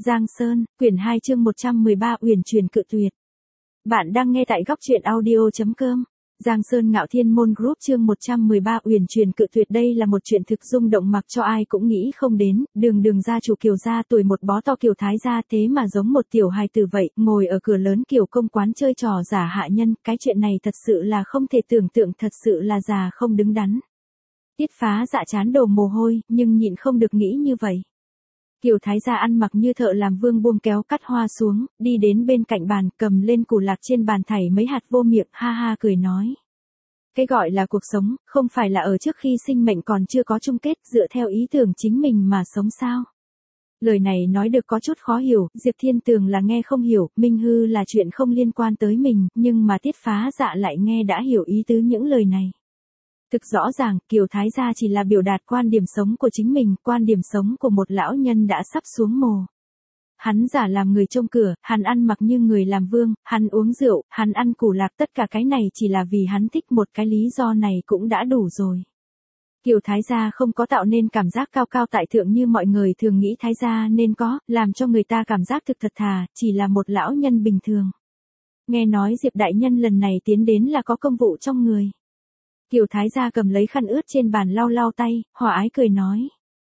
Giang Sơn, quyển 2 chương 113 Uyển Chuyển cự tuyệt. Bạn đang nghe tại góc truyện audio.com. Giang Sơn Ngạo Thiên Môn Group chương 113 Uyển Chuyển cự tuyệt. Đây là một chuyện thực rung động mặc cho ai cũng nghĩ không đến, đường gia chủ Kiều gia tuổi một bó to Kiều Thái gia thế mà giống một tiểu hài tử vậy, ngồi ở cửa lớn Kiều công quán chơi trò giả hạ nhân, cái chuyện này thật sự là không thể tưởng tượng, thật sự là già không đứng đắn. Tiết Phá Dạ chán đổ mồ hôi, nhưng nhịn không được nghĩ như vậy. Kiều Thái gia ăn mặc như thợ làm vương buông kéo cắt hoa xuống, đi đến bên cạnh bàn, cầm lên củ lạc trên bàn thảy mấy hạt vô miệng, ha ha cười nói. Cái gọi là cuộc sống, không phải là ở trước khi sinh mệnh còn chưa có chung kết, dựa theo ý tưởng chính mình mà sống sao? Lời này nói được có chút khó hiểu, Diệp Thiên Tường là nghe không hiểu, Minh Hư là chuyện không liên quan tới mình, nhưng mà Tiết Phá Dạ lại nghe đã hiểu ý tứ những lời này. Thực rõ ràng, Kiều Thái gia chỉ là biểu đạt quan điểm sống của chính mình, quan điểm sống của một lão nhân đã sắp xuống mồ. Hắn giả làm người trông cửa, hắn ăn mặc như người làm vương, hắn uống rượu, hắn ăn củ lạc, tất cả cái này chỉ là vì hắn thích, một cái lý do này cũng đã đủ rồi. Kiều Thái gia không có tạo nên cảm giác cao cao tại thượng như mọi người thường nghĩ Thái gia nên có, làm cho người ta cảm giác thực thật thà, chỉ là một lão nhân bình thường. Nghe nói Diệp đại nhân lần này tiến đến là có công vụ trong người. Kiều Thái gia cầm lấy khăn ướt trên bàn lau lau tay, hòa ái cười nói.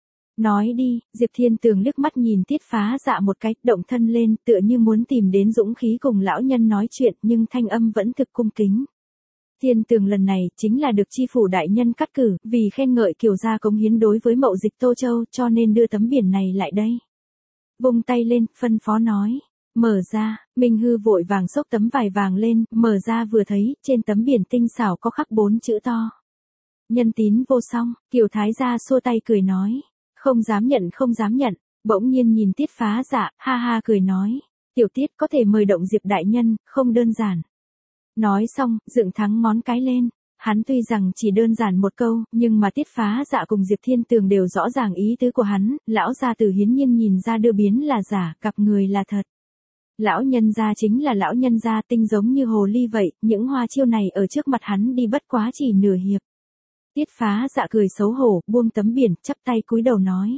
Nói đi, Diệp Thiên Tường liếc mắt nhìn Tiết Phá Dạ một cái, động thân lên, tựa như muốn tìm đến dũng khí cùng lão nhân nói chuyện, nhưng thanh âm vẫn thực cung kính. Thiên Tường lần này chính là được chi phủ đại nhân cắt cử, vì khen ngợi Kiều gia cống hiến đối với mậu dịch Tô Châu, cho nên đưa tấm biển này lại đây. Vung tay lên, phân phó nói. Mở ra, Minh Hư vội vàng xốc tấm vải vàng lên, mở ra vừa thấy, trên tấm biển tinh xảo có khắc 4 chữ to. Nhân tín vô song, Kiều Thái gia xua tay cười nói. Không dám nhận, không dám nhận, bỗng nhiên nhìn Tiết Phá Dạ, ha ha cười nói. Tiểu Tiết có thể mời động Diệp đại nhân, không đơn giản. Nói xong, dựng thẳng ngón cái lên. Hắn tuy rằng chỉ đơn giản một câu, nhưng mà Tiết Phá Dạ cùng Diệp Thiên Tường đều rõ ràng ý tứ của hắn, lão gia tử hiến nhiên nhìn ra đưa biến là giả, cặp người là thật. Lão nhân gia chính là lão nhân gia, tinh giống như hồ ly vậy, những hoa chiêu này ở trước mặt hắn đi bất quá chỉ nửa hiệp. Tiết Phá Dạ cười xấu hổ, buông tấm biển, chắp tay cúi đầu nói.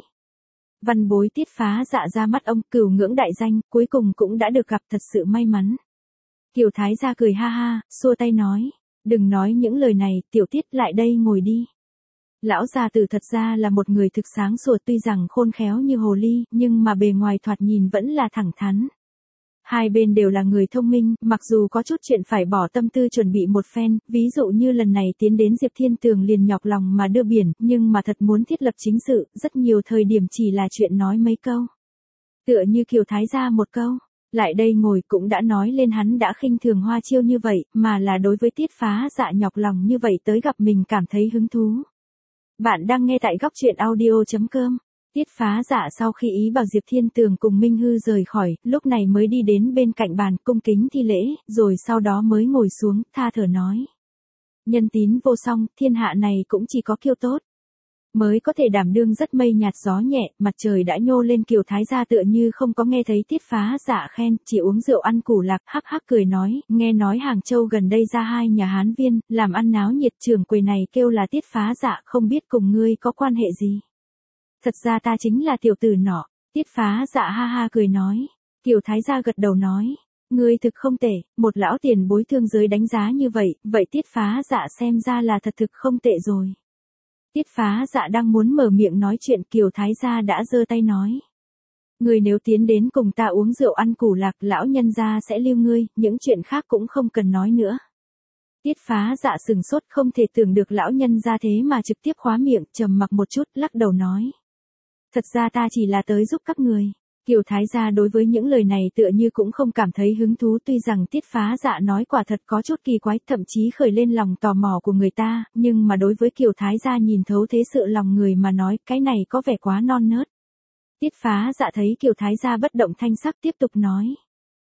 Văn bối Tiết Phá Dạ ra mắt ông, cửu ngưỡng đại danh, cuối cùng cũng đã được gặp, thật sự may mắn. Kiều Thái gia cười ha ha, xua tay nói. Đừng nói những lời này, Tiểu Tiết lại đây ngồi đi. Lão gia tử thật ra là một người thực sáng sủa, tuy rằng khôn khéo như hồ ly, nhưng mà bề ngoài thoạt nhìn vẫn là thẳng thắn. Hai bên đều là người thông minh, mặc dù có chút chuyện phải bỏ tâm tư chuẩn bị một phen, ví dụ như lần này tiến đến Diệp Thiên Tường liền nhọc lòng mà đưa biển, nhưng mà thật muốn thiết lập chính sự, rất nhiều thời điểm chỉ là chuyện nói mấy câu. Tựa như Kiều Thái gia một câu, lại đây ngồi cũng đã nói lên hắn đã khinh thường hoa chiêu như vậy, mà là đối với Tiết Phá Dạ nhọc lòng như vậy tới gặp mình cảm thấy hứng thú. Bạn đang nghe tại góc truyện audio.com. Tiết Phá Dạ sau khi ý bảo Diệp Thiên Tường cùng Minh Hư rời khỏi, lúc này mới đi đến bên cạnh bàn cung kính thi lễ, rồi sau đó mới ngồi xuống, tha thở nói. Nhân tín vô song, thiên hạ này cũng chỉ có Kiều tốt mới có thể đảm đương, rất mây nhạt gió nhẹ, mặt trời đã nhô lên. Kiều Thái gia tựa như không có nghe thấy Tiết Phá Dạ khen, chỉ uống rượu ăn củ lạc, hắc hắc cười nói, nghe nói Hàng Châu gần đây ra 2 nhà Hán viên, làm ăn náo nhiệt, trưởng quầy này kêu là Tiết Phá Dạ, không biết cùng ngươi có quan hệ gì. Thật ra ta chính là tiểu tử nọ. Tiết Phá Dạ ha ha cười nói. Kiều Thái gia gật đầu nói. Ngươi thực không tệ, một lão tiền bối thương giới đánh giá như vậy, vậy Tiết Phá Dạ xem ra là thật thực không tệ rồi. Tiết Phá Dạ đang muốn mở miệng nói chuyện, Kiều Thái gia đã giơ tay nói. Ngươi nếu tiến đến cùng ta uống rượu ăn củ lạc, lão nhân gia sẽ lưu ngươi, những chuyện khác cũng không cần nói nữa. Tiết Phá Dạ sừng sốt, không thể tưởng được lão nhân gia thế mà trực tiếp khóa miệng, trầm mặc một chút, lắc đầu nói. Thật ra ta chỉ là tới giúp các người. Kiều Thái gia đối với những lời này tựa như cũng không cảm thấy hứng thú, tuy rằng Tiết Phá Dạ nói quả thật có chút kỳ quái, thậm chí khởi lên lòng tò mò của người ta, nhưng mà đối với Kiều Thái gia nhìn thấu thế sự lòng người mà nói, cái này có vẻ quá non nớt. Tiết Phá Dạ thấy Kiều Thái gia bất động thanh sắc, tiếp tục nói.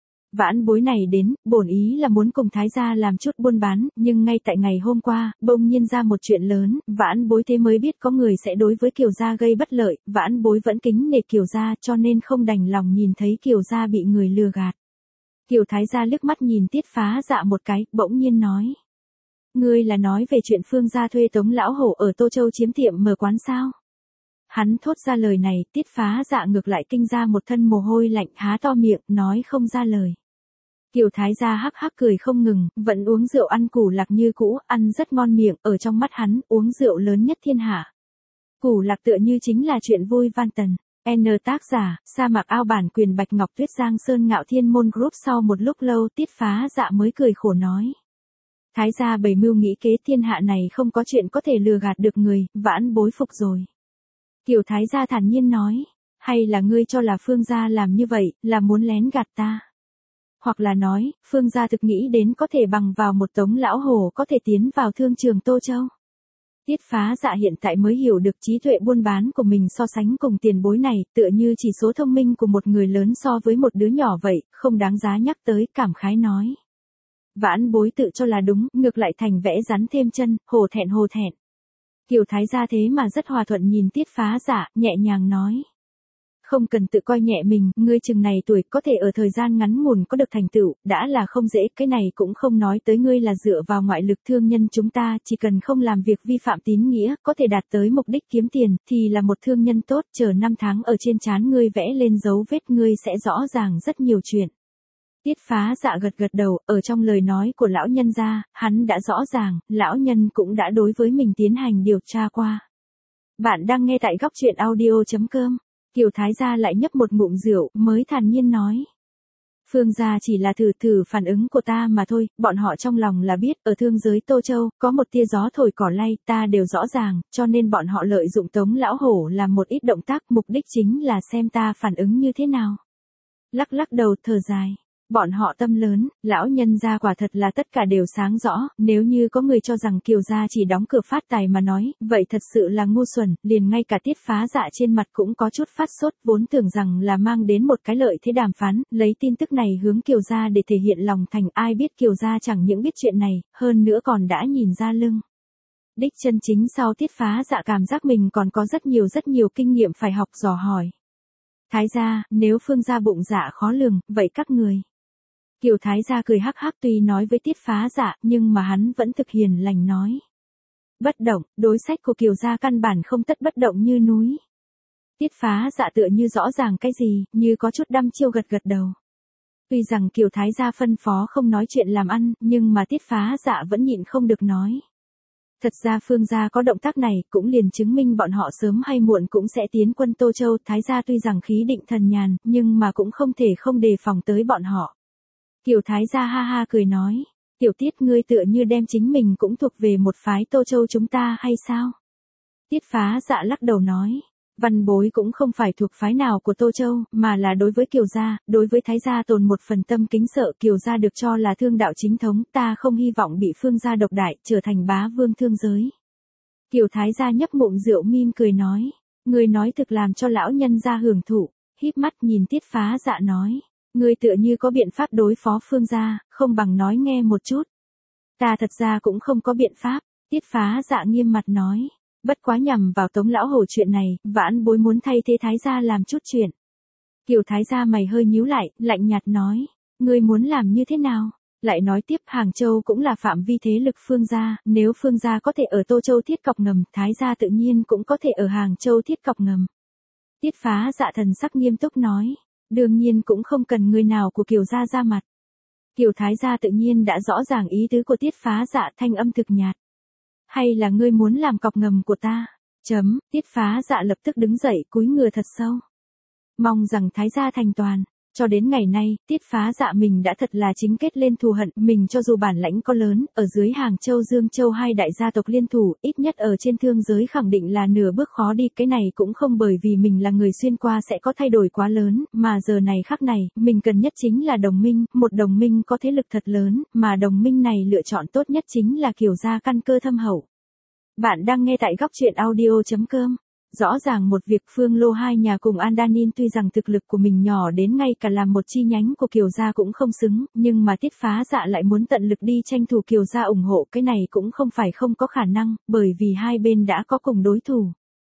Vãn bối này đến, bổn ý là muốn cùng Thái gia làm chút buôn bán, nhưng ngay tại ngày hôm qua, bỗng nhiên ra một chuyện lớn, vãn bối thế mới biết có người sẽ đối với Kiều gia gây bất lợi, vãn bối vẫn kính nể Kiều gia, cho nên không đành lòng nhìn thấy Kiều gia bị người lừa gạt. Kiều Thái gia liếc mắt nhìn Tiết Phá Dạ một cái, bỗng nhiên nói. Ngươi là nói về chuyện Phương gia thuê Tống lão hổ ở Tô Châu chiếm tiệm mở quán sao? Hắn thốt ra lời này, Tiết Phá Dạ ngược lại kinh ra một thân mồ hôi lạnh, há to miệng, nói không ra lời. Kiều Thái gia hắc hắc cười không ngừng, vẫn uống rượu ăn củ lạc như cũ, ăn rất ngon miệng, ở trong mắt hắn, uống rượu lớn nhất thiên hạ. Củ lạc tựa như chính là chuyện vui van tần. N tác giả, sa mạc ao bản quyền Bạch Ngọc Tuyết Giang Sơn Ngạo Thiên Môn Group. Sau một lúc lâu Tiết Phá Dạ mới cười khổ nói. Thái gia bày mưu nghĩ kế, thiên hạ này không có chuyện có thể lừa gạt được người, vãn bối phục rồi. Kiều Thái gia thản nhiên nói, hay là ngươi cho là Phương gia làm như vậy, là muốn lén gạt ta? Hoặc là nói, Phương gia thực nghĩ đến có thể bằng vào một tống lão hổ có thể tiến vào thương trường Tô Châu. Tiết Phá Dạ hiện tại mới hiểu được trí tuệ buôn bán của mình so sánh cùng tiền bối này, tựa như chỉ số thông minh của một người lớn so với một đứa nhỏ vậy, không đáng giá nhắc tới, cảm khái nói. Vãn bối tự cho là đúng, ngược lại thành vẽ rắn thêm chân, hổ thẹn hổ thẹn. Kiều Thái gia thế mà rất hòa thuận nhìn Tiết Phá Dạ, nhẹ nhàng nói. Không cần tự coi nhẹ mình, ngươi chừng này tuổi có thể ở thời gian ngắn ngủn có được thành tựu, đã là không dễ, cái này cũng không nói tới ngươi là dựa vào ngoại lực thương nhân chúng ta, chỉ cần không làm việc vi phạm tín nghĩa, có thể đạt tới mục đích kiếm tiền, thì là một thương nhân tốt, chờ 5 tháng ở trên trán ngươi vẽ lên dấu vết ngươi sẽ rõ ràng rất nhiều chuyện. Tiết Phá Dạ gật gật đầu, ở trong lời nói của lão nhân gia, hắn đã rõ ràng, lão nhân cũng đã đối với mình tiến hành điều tra qua. Bạn đang nghe tại góc truyện audio.com. Kiều Thái gia lại nhấp một ngụm rượu, mới thản nhiên nói. Phương gia chỉ là thử phản ứng của ta mà thôi, bọn họ trong lòng là biết, ở thương giới Tô Châu, có một tia gió thổi cỏ lay, ta đều rõ ràng, cho nên bọn họ lợi dụng tống lão hổ làm một ít động tác, mục đích chính là xem ta phản ứng như thế nào. Lắc lắc đầu thở dài. Bọn họ tâm lớn, lão nhân gia quả thật là tất cả đều sáng rõ, nếu như có người cho rằng Kiều gia chỉ đóng cửa phát tài mà nói, vậy thật sự là ngu xuẩn, liền ngay cả Tiết Phá Dạ trên mặt cũng có chút phát sốt, vốn tưởng rằng là mang đến một cái lợi thế đàm phán, lấy tin tức này hướng Kiều gia để thể hiện lòng thành, ai biết Kiều gia chẳng những biết chuyện này, hơn nữa còn đã nhìn ra lưng. Đích chân chính sau Tiết Phá Dạ cảm giác mình còn có rất nhiều kinh nghiệm phải học dò hỏi. Thái gia, nếu Phương gia bụng dạ khó lường, vậy các người. Kiều Thái gia cười hắc hắc, tuy nói với Tiết Phá Dạ, nhưng mà hắn vẫn thực hiền lành nói. Bất động, đối sách của Kiều gia căn bản không tất bất động như núi. Tiết Phá Dạ tựa như rõ ràng cái gì, như có chút đăm chiêu gật gật đầu. Tuy rằng Kiều Thái gia phân phó không nói chuyện làm ăn, nhưng mà Tiết Phá Dạ vẫn nhịn không được nói. Thật ra Phương gia có động tác này, cũng liền chứng minh bọn họ sớm hay muộn cũng sẽ tiến quân Tô Châu. Thái gia tuy rằng khí định thần nhàn, nhưng mà cũng không thể không đề phòng tới bọn họ. Kiều Thái gia ha ha cười nói, Tiểu Tiết ngươi tựa như đem chính mình cũng thuộc về một phái Tô Châu chúng ta hay sao? Tiết Phá Dạ lắc đầu nói, văn bối cũng không phải thuộc phái nào của Tô Châu, mà là đối với Kiều gia, đối với Thái gia tồn một phần tâm kính sợ. Kiều gia được cho là thương đạo chính thống, ta không hy vọng bị Phương gia độc đại, trở thành bá vương thương giới. Kiều Thái gia nhấp ngụm rượu mỉm cười nói, ngươi nói thực làm cho lão nhân gia hưởng thụ, híp mắt nhìn Tiết Phá Dạ nói. Ngươi tựa như có biện pháp đối phó Phương gia, không bằng nói nghe một chút. Ta thật ra cũng không có biện pháp, Tiết Phá Dạ nghiêm mặt nói. Bất quá nhằm vào tống lão hổ chuyện này, vãn bối muốn thay thế Thái gia làm chút chuyện. Kiều Thái gia mày hơi nhíu lại, lạnh nhạt nói. Ngươi muốn làm như thế nào? Lại nói tiếp, Hàng Châu cũng là phạm vi thế lực Phương gia, nếu Phương gia có thể ở Tô Châu thiết cọc ngầm, Thái gia tự nhiên cũng có thể ở Hàng Châu thiết cọc ngầm. Tiết Phá Dạ thần sắc nghiêm túc nói. Đương nhiên cũng không cần người nào của Kiều gia ra mặt. Kiều Thái gia tự nhiên đã rõ ràng ý tứ của Tiết Phá Dạ, thanh âm thực nhạt. Hay là ngươi muốn làm cọc ngầm của ta? Tiết Phá Dạ lập tức đứng dậy, cúi người thật sâu. Mong rằng Thái gia thành toàn. Cho đến ngày nay, Tiết Phá Dạ mình đã thật là chính kết lên thù hận, mình cho dù bản lãnh có lớn, ở dưới Hàng Châu Dương Châu hai đại gia tộc liên thủ, ít nhất ở trên thương giới khẳng định là nửa bước khó đi, cái này cũng không bởi vì mình là người xuyên qua sẽ có thay đổi quá lớn, mà giờ này khắc này, mình cần nhất chính là đồng minh, một đồng minh có thế lực thật lớn, mà đồng minh này lựa chọn tốt nhất chính là Kiều gia căn cơ thâm hậu. Bạn đang nghe tại góc truyện audio.com. Rõ ràng một việc, Phương Lô hai nhà cùng Andanin tuy rằng thực lực của mình nhỏ đến ngay cả làm một chi nhánh của Kiều gia cũng không xứng, nhưng mà Tiết Phá Dạ lại muốn tận lực đi tranh thủ Kiều gia ủng hộ, cái này cũng không phải không có khả năng, bởi vì hai bên đã có cùng đối thủ.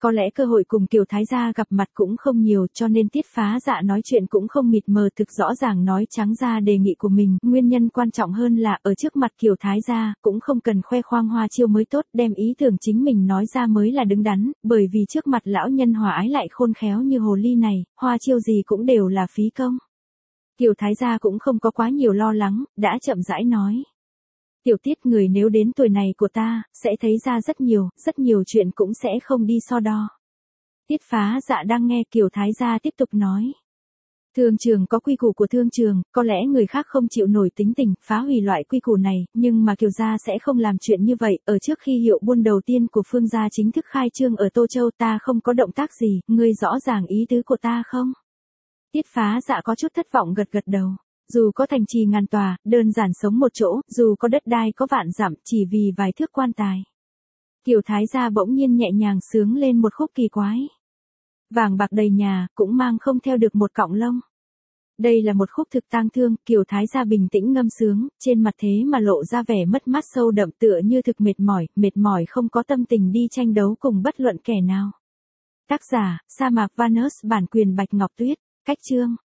Có lẽ cơ hội cùng Kiều Thái gia gặp mặt cũng không nhiều cho nên Tiết Phá Dạ nói chuyện cũng không mịt mờ, thực rõ ràng nói trắng ra đề nghị của mình. Nguyên nhân quan trọng hơn là ở trước mặt Kiều Thái gia cũng không cần khoe khoang hoa chiêu mới tốt, đem ý tưởng chính mình nói ra mới là đứng đắn, bởi vì trước mặt lão nhân hòa ái lại khôn khéo như hồ ly này, hoa chiêu gì cũng đều là phí công. Kiều Thái gia cũng không có quá nhiều lo lắng, đã chậm rãi nói. Tiểu Tiết, người nếu đến tuổi này của ta, sẽ thấy ra rất nhiều chuyện cũng sẽ không đi so đo. Tiết Phá Dạ đang nghe Kiều Thái gia tiếp tục nói. Thương trường có quy củ của thương trường, có lẽ người khác không chịu nổi tính tình, phá hủy loại quy củ này, nhưng mà Kiều gia sẽ không làm chuyện như vậy. Ở trước khi hiệu buôn đầu tiên của Phương gia chính thức khai trương ở Tô Châu, ta không có động tác gì, ngươi rõ ràng ý tứ của ta không? Tiết Phá Dạ có chút thất vọng gật đầu. Dù có thành trì ngàn tòa, đơn giản sống một chỗ, dù có đất đai có vạn dặm, chỉ vì vài thước quan tài. Kiều Thái gia bỗng nhiên nhẹ nhàng sướng lên một khúc kỳ quái. Vàng bạc đầy nhà, cũng mang không theo được một cọng lông. Đây là một khúc thực tang thương, Kiều Thái gia bình tĩnh ngâm sướng, trên mặt thế mà lộ ra vẻ mất mát sâu đậm, tựa như thực mệt mỏi không có tâm tình đi tranh đấu cùng bất luận kẻ nào. Tác giả, Sa mạc Vanus, bản quyền Bạch Ngọc Tuyết, cách chương.